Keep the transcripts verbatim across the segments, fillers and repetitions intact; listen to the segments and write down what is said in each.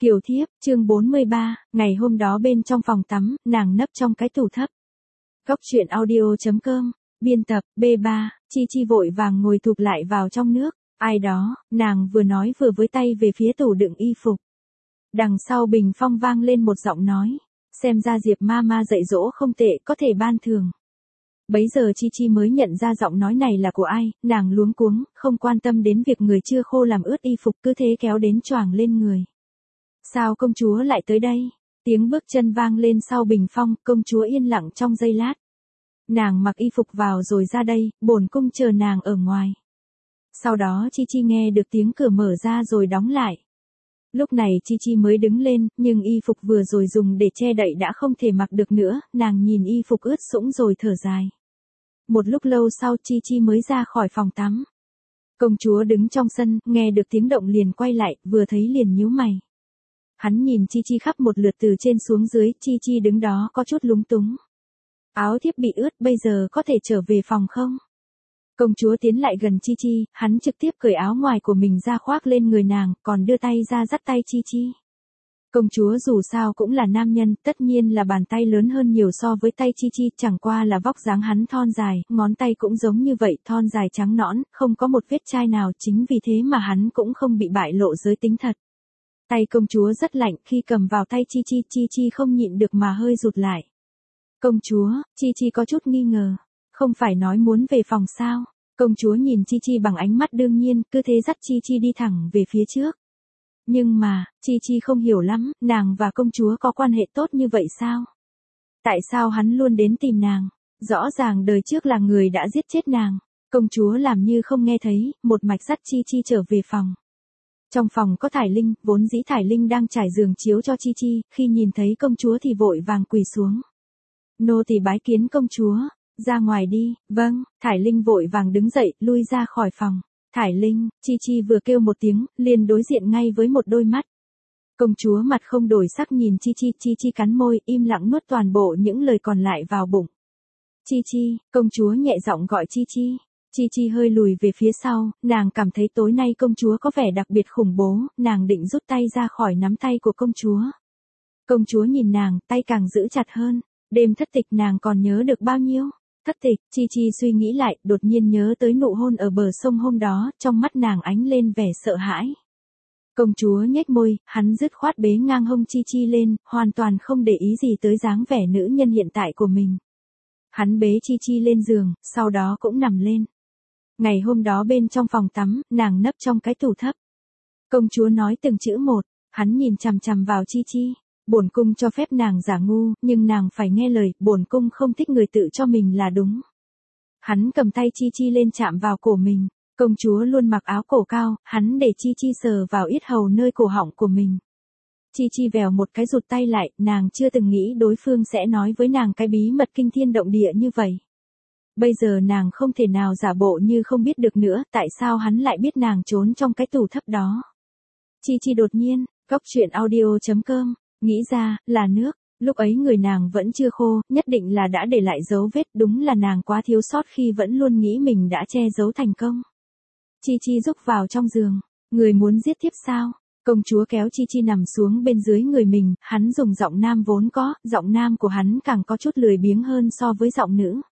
Kiều thiếp, chương bốn mươi ba, ngày hôm đó bên trong phòng tắm, nàng nấp trong cái tủ thấp. Góc truyện audio.com, biên tập, B ba, Chi Chi vội vàng ngồi thụp lại vào trong nước, ai đó, nàng vừa nói vừa với tay về phía tủ đựng y phục. Đằng sau bình phong vang lên một giọng nói, xem ra Diệp ma ma dạy dỗ không tệ, có thể ban thường. Bấy giờ Chi Chi mới nhận ra giọng nói này là của ai, nàng luống cuống, không quan tâm đến việc người chưa khô làm ướt y phục cứ thế kéo đến choàng lên người. Sao công chúa lại tới đây? Tiếng bước chân vang lên sau bình phong, công chúa yên lặng trong giây lát. Nàng mặc y phục vào rồi ra đây, bổn cung chờ nàng ở ngoài. Sau đó Chi Chi nghe được tiếng cửa mở ra rồi đóng lại. Lúc này Chi Chi mới đứng lên, nhưng y phục vừa rồi dùng để che đậy đã không thể mặc được nữa, nàng nhìn y phục ướt sũng rồi thở dài. Một lúc lâu sau Chi Chi mới ra khỏi phòng tắm. Công chúa đứng trong sân, nghe được tiếng động liền quay lại, vừa thấy liền nhíu mày. Hắn nhìn Chi Chi khắp một lượt từ trên xuống dưới, Chi Chi đứng đó có chút lúng túng. Áo thiếp bị ướt, bây giờ có thể trở về phòng không? Công chúa tiến lại gần Chi Chi, hắn trực tiếp cởi áo ngoài của mình ra khoác lên người nàng, còn đưa tay ra dắt tay Chi Chi. Công chúa dù sao cũng là nam nhân, tất nhiên là bàn tay lớn hơn nhiều so với tay Chi Chi, chẳng qua là vóc dáng hắn thon dài, ngón tay cũng giống như vậy, thon dài trắng nõn, không có một vết chai nào, chính vì thế mà hắn cũng không bị bại lộ giới tính thật. Tay công chúa rất lạnh, khi cầm vào tay Chi Chi, Chi Chi không nhịn được mà hơi rụt lại. Công chúa, Chi Chi có chút nghi ngờ, không phải nói muốn về phòng sao? Công chúa nhìn Chi Chi bằng ánh mắt đương nhiên, cứ thế dắt Chi Chi đi thẳng về phía trước. Nhưng mà, Chi Chi không hiểu lắm, nàng và công chúa có quan hệ tốt như vậy sao? Tại sao hắn luôn đến tìm nàng? Rõ ràng đời trước là người đã giết chết nàng. Công chúa làm như không nghe thấy, một mạch dắt Chi Chi trở về phòng. Trong phòng có Thải Linh, vốn dĩ Thải Linh đang trải giường chiếu cho Chi Chi, khi nhìn thấy công chúa thì vội vàng quỳ xuống. Nô tỳ bái kiến công chúa, ra ngoài đi. Vâng, Thải Linh vội vàng đứng dậy, lui ra khỏi phòng. Thải Linh, Chi Chi vừa kêu một tiếng, liền đối diện ngay với một đôi mắt. Công chúa mặt không đổi sắc nhìn Chi Chi, Chi Chi cắn môi, im lặng nuốt toàn bộ những lời còn lại vào bụng. Chi Chi, công chúa nhẹ giọng gọi Chi Chi. Chi Chi hơi lùi về phía sau, nàng cảm thấy tối nay công chúa có vẻ đặc biệt khủng bố, nàng định rút tay ra khỏi nắm tay của công chúa. Công chúa nhìn nàng, tay càng giữ chặt hơn. Đêm thất tịch nàng còn nhớ được bao nhiêu? Thất tịch, Chi Chi suy nghĩ lại, đột nhiên nhớ tới nụ hôn ở bờ sông hôm đó, trong mắt nàng ánh lên vẻ sợ hãi. Công chúa nhếch môi, hắn dứt khoát bế ngang hông Chi Chi lên, hoàn toàn không để ý gì tới dáng vẻ nữ nhân hiện tại của mình. Hắn bế Chi Chi lên giường, sau đó cũng nằm lên. Ngày hôm đó bên trong phòng tắm, nàng nấp trong cái tủ thấp. Công chúa nói từng chữ một, hắn nhìn chằm chằm vào Chi Chi. Bổn cung cho phép nàng giả ngu, nhưng nàng phải nghe lời, bổn cung không thích người tự cho mình là đúng. Hắn cầm tay Chi Chi lên chạm vào cổ mình, công chúa luôn mặc áo cổ cao, hắn để Chi Chi sờ vào yết hầu nơi cổ họng của mình. Chi Chi vèo một cái rụt tay lại, nàng chưa từng nghĩ đối phương sẽ nói với nàng cái bí mật kinh thiên động địa như vậy. Bây giờ nàng không thể nào giả bộ như không biết được nữa, tại sao hắn lại biết nàng trốn trong cái tủ thấp đó. Chi Chi đột nhiên, góc truyện audio.com, nghĩ ra, là nước, lúc ấy người nàng vẫn chưa khô, nhất định là đã để lại dấu vết, đúng là nàng quá thiếu sót khi vẫn luôn nghĩ mình đã che giấu thành công. Chi Chi rúc vào trong giường, người muốn giết thiếp sao? Công chúa kéo Chi Chi nằm xuống bên dưới người mình, hắn dùng giọng nam vốn có, giọng nam của hắn càng có chút lười biếng hơn so với giọng nữ.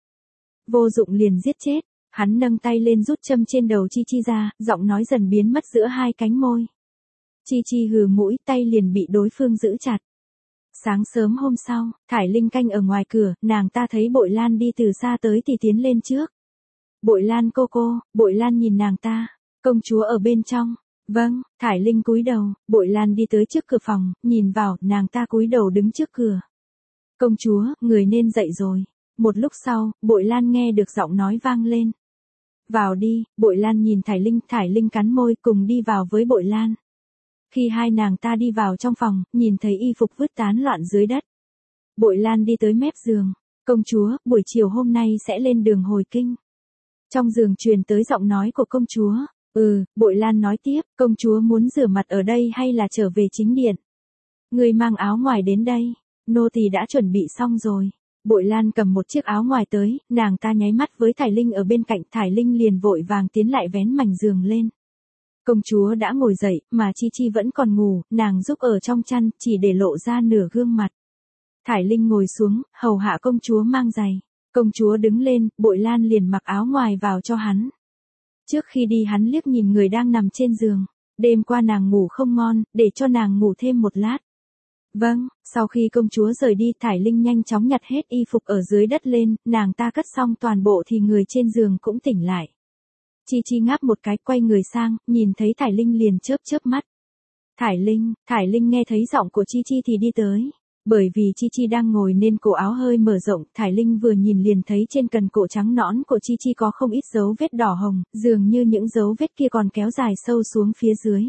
Vô dụng liền giết chết, hắn nâng tay lên rút châm trên đầu Chi Chi ra, giọng nói dần biến mất giữa hai cánh môi. Chi Chi hừ mũi, tay liền bị đối phương giữ chặt. Sáng sớm hôm sau, Thải Linh canh ở ngoài cửa, nàng ta thấy Bội Lan đi từ xa tới thì tiến lên trước. Bội Lan cô cô, Bội Lan nhìn nàng ta, công chúa ở bên trong. Vâng, Thải Linh cúi đầu, Bội Lan đi tới trước cửa phòng, nhìn vào, nàng ta cúi đầu đứng trước cửa. Công chúa, người nên dậy rồi. Một lúc sau, Bội Lan nghe được giọng nói vang lên. Vào đi, Bội Lan nhìn Thải Linh, Thải Linh cắn môi cùng đi vào với Bội Lan. Khi hai nàng ta đi vào trong phòng, nhìn thấy y phục vứt tán loạn dưới đất. Bội Lan đi tới mép giường. Công chúa, buổi chiều hôm nay sẽ lên đường hồi kinh. Trong giường truyền tới giọng nói của công chúa. Ừ, Bội Lan nói tiếp, công chúa muốn rửa mặt ở đây hay là trở về chính điện? Người mang áo ngoài đến đây, nô tỳ đã chuẩn bị xong rồi. Bội Lan cầm một chiếc áo ngoài tới, nàng ta nháy mắt với Thải Linh ở bên cạnh, Thải Linh liền vội vàng tiến lại vén mảnh giường lên. Công chúa đã ngồi dậy, mà Chi Chi vẫn còn ngủ, nàng giúp ở trong chăn, chỉ để lộ ra nửa gương mặt. Thải Linh ngồi xuống, hầu hạ công chúa mang giày. Công chúa đứng lên, Bội Lan liền mặc áo ngoài vào cho hắn. Trước khi đi hắn liếc nhìn người đang nằm trên giường. Đêm qua nàng ngủ không ngon, để cho nàng ngủ thêm một lát. Vâng, sau khi công chúa rời đi, Thải Linh nhanh chóng nhặt hết y phục ở dưới đất lên, nàng ta cất xong toàn bộ thì người trên giường cũng tỉnh lại. Chi Chi ngáp một cái, quay người sang, nhìn thấy Thải Linh liền chớp chớp mắt. Thải Linh, Thải Linh nghe thấy giọng của Chi Chi thì đi tới. Bởi vì Chi Chi đang ngồi nên cổ áo hơi mở rộng, Thải Linh vừa nhìn liền thấy trên cần cổ trắng nõn của Chi Chi có không ít dấu vết đỏ hồng, dường như những dấu vết kia còn kéo dài sâu xuống phía dưới.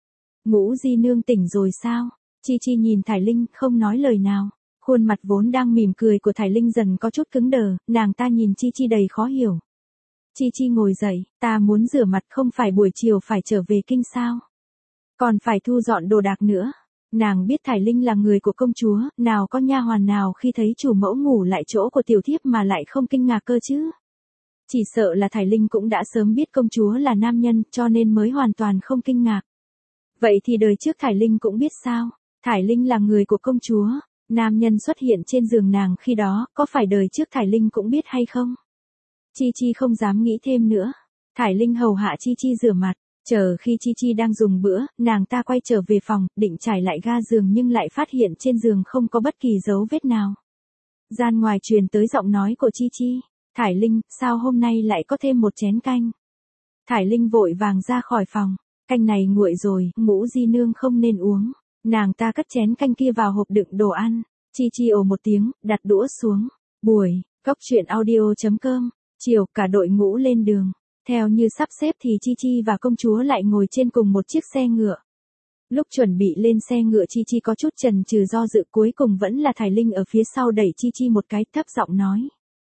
Ngũ Di nương tỉnh rồi sao? Chi Chi nhìn Thải Linh, không nói lời nào. Khuôn mặt vốn đang mỉm cười của Thải Linh dần có chút cứng đờ, nàng ta nhìn Chi Chi đầy khó hiểu. Chi Chi ngồi dậy, ta muốn rửa mặt, không phải buổi chiều phải trở về kinh sao? Còn phải thu dọn đồ đạc nữa. Nàng biết Thải Linh là người của công chúa, nào có nha hoàn nào khi thấy chủ mẫu ngủ lại chỗ của tiểu thiếp mà lại không kinh ngạc cơ chứ. Chỉ sợ là Thải Linh cũng đã sớm biết công chúa là nam nhân, cho nên mới hoàn toàn không kinh ngạc. Vậy thì đời trước Thải Linh cũng biết sao? Thải Linh là người của công chúa, nam nhân xuất hiện trên giường nàng khi đó, có phải đời trước Thải Linh cũng biết hay không? Chi Chi không dám nghĩ thêm nữa. Thải Linh hầu hạ Chi Chi rửa mặt. Chờ khi Chi Chi đang dùng bữa, nàng ta quay trở về phòng, định trải lại ga giường nhưng lại phát hiện trên giường không có bất kỳ dấu vết nào. Gian ngoài truyền tới giọng nói của Chi Chi. Thải Linh, sao hôm nay lại có thêm một chén canh? Thải Linh vội vàng ra khỏi phòng. Canh này nguội rồi, Ngũ Di nương không nên uống. Nàng ta cất chén canh kia vào hộp đựng đồ ăn. Chi Chi ồ một tiếng, đặt đũa xuống. Buổi, cốc truyện audio chấm com. Chiều, cả đội ngũ lên đường. Theo như sắp xếp thì Chi Chi và công chúa lại ngồi trên cùng một chiếc xe ngựa. Lúc chuẩn bị lên xe ngựa Chi Chi có chút chần chừ do dự, cuối cùng vẫn là Thải Linh ở phía sau đẩy Chi Chi một cái, thấp giọng nói.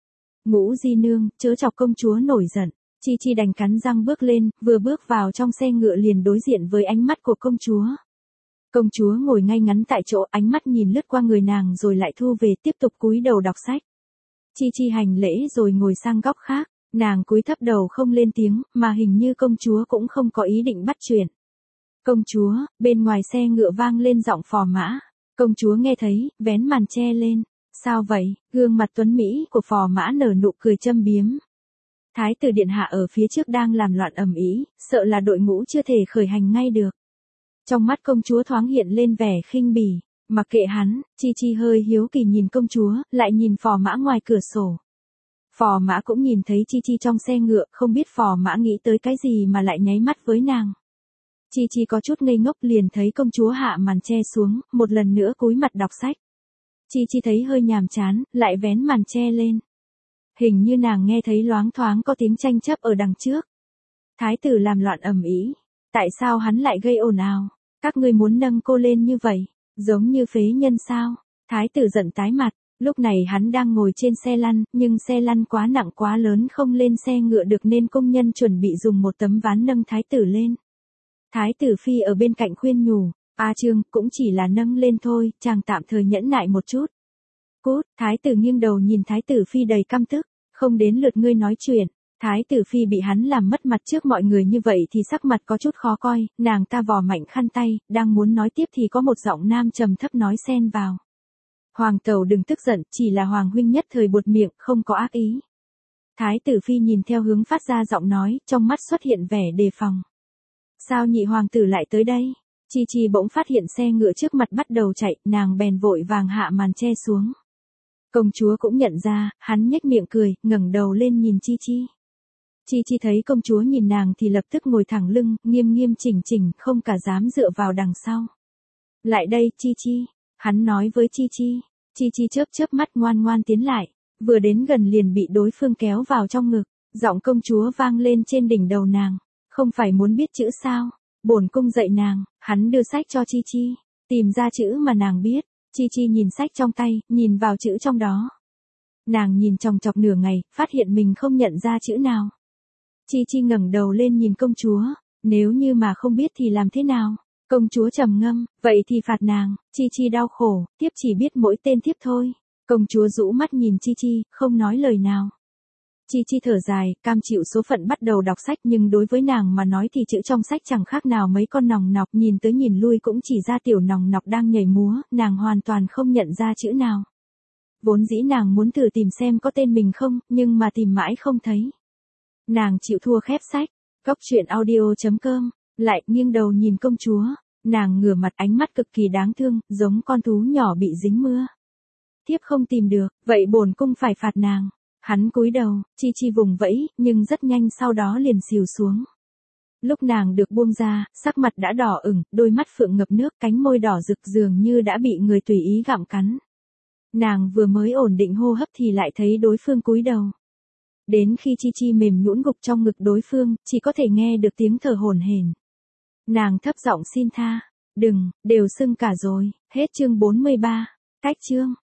Ngũ Di nương, chớ chọc công chúa nổi giận. Chi Chi đành cắn răng bước lên, vừa bước vào trong xe ngựa liền đối diện với ánh mắt của công chúa. Công chúa ngồi ngay ngắn tại chỗ, ánh mắt nhìn lướt qua người nàng rồi lại thu về, tiếp tục cúi đầu đọc sách. Chi Chi hành lễ rồi ngồi sang góc khác. Nàng cúi thấp đầu không lên tiếng, mà hình như công chúa cũng không có ý định bắt chuyện. Công chúa, bên ngoài xe ngựa vang lên giọng phò mã. Công chúa nghe thấy, vén màn che lên. Sao vậy? Gương mặt tuấn Mỹ của phò mã nở nụ cười châm biếm. Thái tử điện hạ ở phía trước đang làm loạn ầm ĩ, sợ là đội ngũ chưa thể khởi hành ngay được. Trong mắt công chúa thoáng hiện lên vẻ khinh bỉ. Mặc kệ hắn, Chi Chi hơi hiếu kỳ nhìn công chúa, lại nhìn phò mã ngoài cửa sổ. Phò mã cũng nhìn thấy Chi Chi trong xe ngựa, không biết phò mã nghĩ tới cái gì mà lại nháy mắt với nàng. Chi Chi có chút ngây ngốc liền thấy công chúa hạ màn che xuống, một lần nữa cúi mặt đọc sách. Chi Chi thấy hơi nhàm chán, lại vén màn che lên. Hình như nàng nghe thấy loáng thoáng có tiếng tranh chấp ở đằng trước. Thái tử làm loạn ầm ĩ, tại sao hắn lại gây ồn ào? Các ngươi muốn nâng cô lên như vậy, giống như phế nhân sao? Thái tử giận tái mặt. Lúc này hắn đang ngồi trên xe lăn, nhưng xe lăn quá nặng quá lớn không lên xe ngựa được nên công nhân chuẩn bị dùng một tấm ván nâng thái tử lên. Thái tử phi ở bên cạnh khuyên nhủ, A Trương, cũng chỉ là nâng lên thôi, chàng tạm thời nhẫn nại một chút. Cút, thái tử nghiêng đầu nhìn thái tử phi đầy căm tức, không đến lượt ngươi nói chuyện. Thái tử phi bị hắn làm mất mặt trước mọi người như vậy thì sắc mặt có chút khó coi, nàng ta vò mạnh khăn tay, đang muốn nói tiếp thì có một giọng nam trầm thấp nói xen vào. Hoàng tẩu đừng tức giận, chỉ là hoàng huynh nhất thời buột miệng, không có ác ý. Thái tử phi nhìn theo hướng phát ra giọng nói, trong mắt xuất hiện vẻ đề phòng. Sao nhị hoàng tử lại tới đây? Chi Chi bỗng phát hiện xe ngựa trước mặt bắt đầu chạy, nàng bèn vội vàng hạ màn che xuống. Công chúa cũng nhận ra, hắn nhếch miệng cười, ngẩng đầu lên nhìn Chi Chi. Chi Chi thấy công chúa nhìn nàng thì lập tức ngồi thẳng lưng, nghiêm nghiêm chỉnh chỉnh, không cả dám dựa vào đằng sau. Lại đây, Chi Chi. Hắn nói với Chi Chi. Chi Chi chớp chớp mắt ngoan ngoan tiến lại. Vừa đến gần liền bị đối phương kéo vào trong ngực. Giọng công chúa vang lên trên đỉnh đầu nàng. Không phải muốn biết chữ sao? Bổn cung dạy nàng. Hắn đưa sách cho Chi Chi. Tìm ra chữ mà nàng biết. Chi Chi nhìn sách trong tay, nhìn vào chữ trong đó. Nàng nhìn chòng chọc nửa ngày, phát hiện mình không nhận ra chữ nào. Chi Chi ngẩng đầu lên nhìn công chúa. Nếu như mà không biết thì làm thế nào? Công chúa trầm ngâm, vậy thì phạt nàng. Chi Chi đau khổ, tiếp chỉ biết mỗi tên thiếp thôi. Công chúa rũ mắt nhìn Chi Chi, không nói lời nào. Chi Chi thở dài, cam chịu số phận bắt đầu đọc sách, nhưng đối với nàng mà nói thì chữ trong sách chẳng khác nào mấy con nòng nọc, nhìn tới nhìn lui cũng chỉ ra tiểu nòng nọc đang nhảy múa, nàng hoàn toàn không nhận ra chữ nào. Vốn dĩ nàng muốn thử tìm xem có tên mình không, nhưng mà tìm mãi không thấy. Nàng chịu thua khép sách. Góc truyện audio chấm com, lại nghiêng đầu nhìn công chúa, nàng ngửa mặt, ánh mắt cực kỳ đáng thương, giống con thú nhỏ bị dính mưa. Thiếp không tìm được, vậy bổn cung phải phạt nàng. Hắn cúi đầu, Chi Chi vùng vẫy, nhưng rất nhanh sau đó liền xìu xuống. Lúc nàng được buông ra, sắc mặt đã đỏ ửng, đôi mắt phượng ngập nước, cánh môi đỏ rực dường như đã bị người tùy ý gặm cắn. Nàng vừa mới ổn định hô hấp thì lại thấy đối phương cúi đầu. Đến khi Chi Chi mềm nhũn gục trong ngực đối phương, chỉ có thể nghe được tiếng thở hổn hển. Nàng thấp giọng xin tha, đừng, đều sưng cả rồi, hết chương bốn mươi ba, cách chương.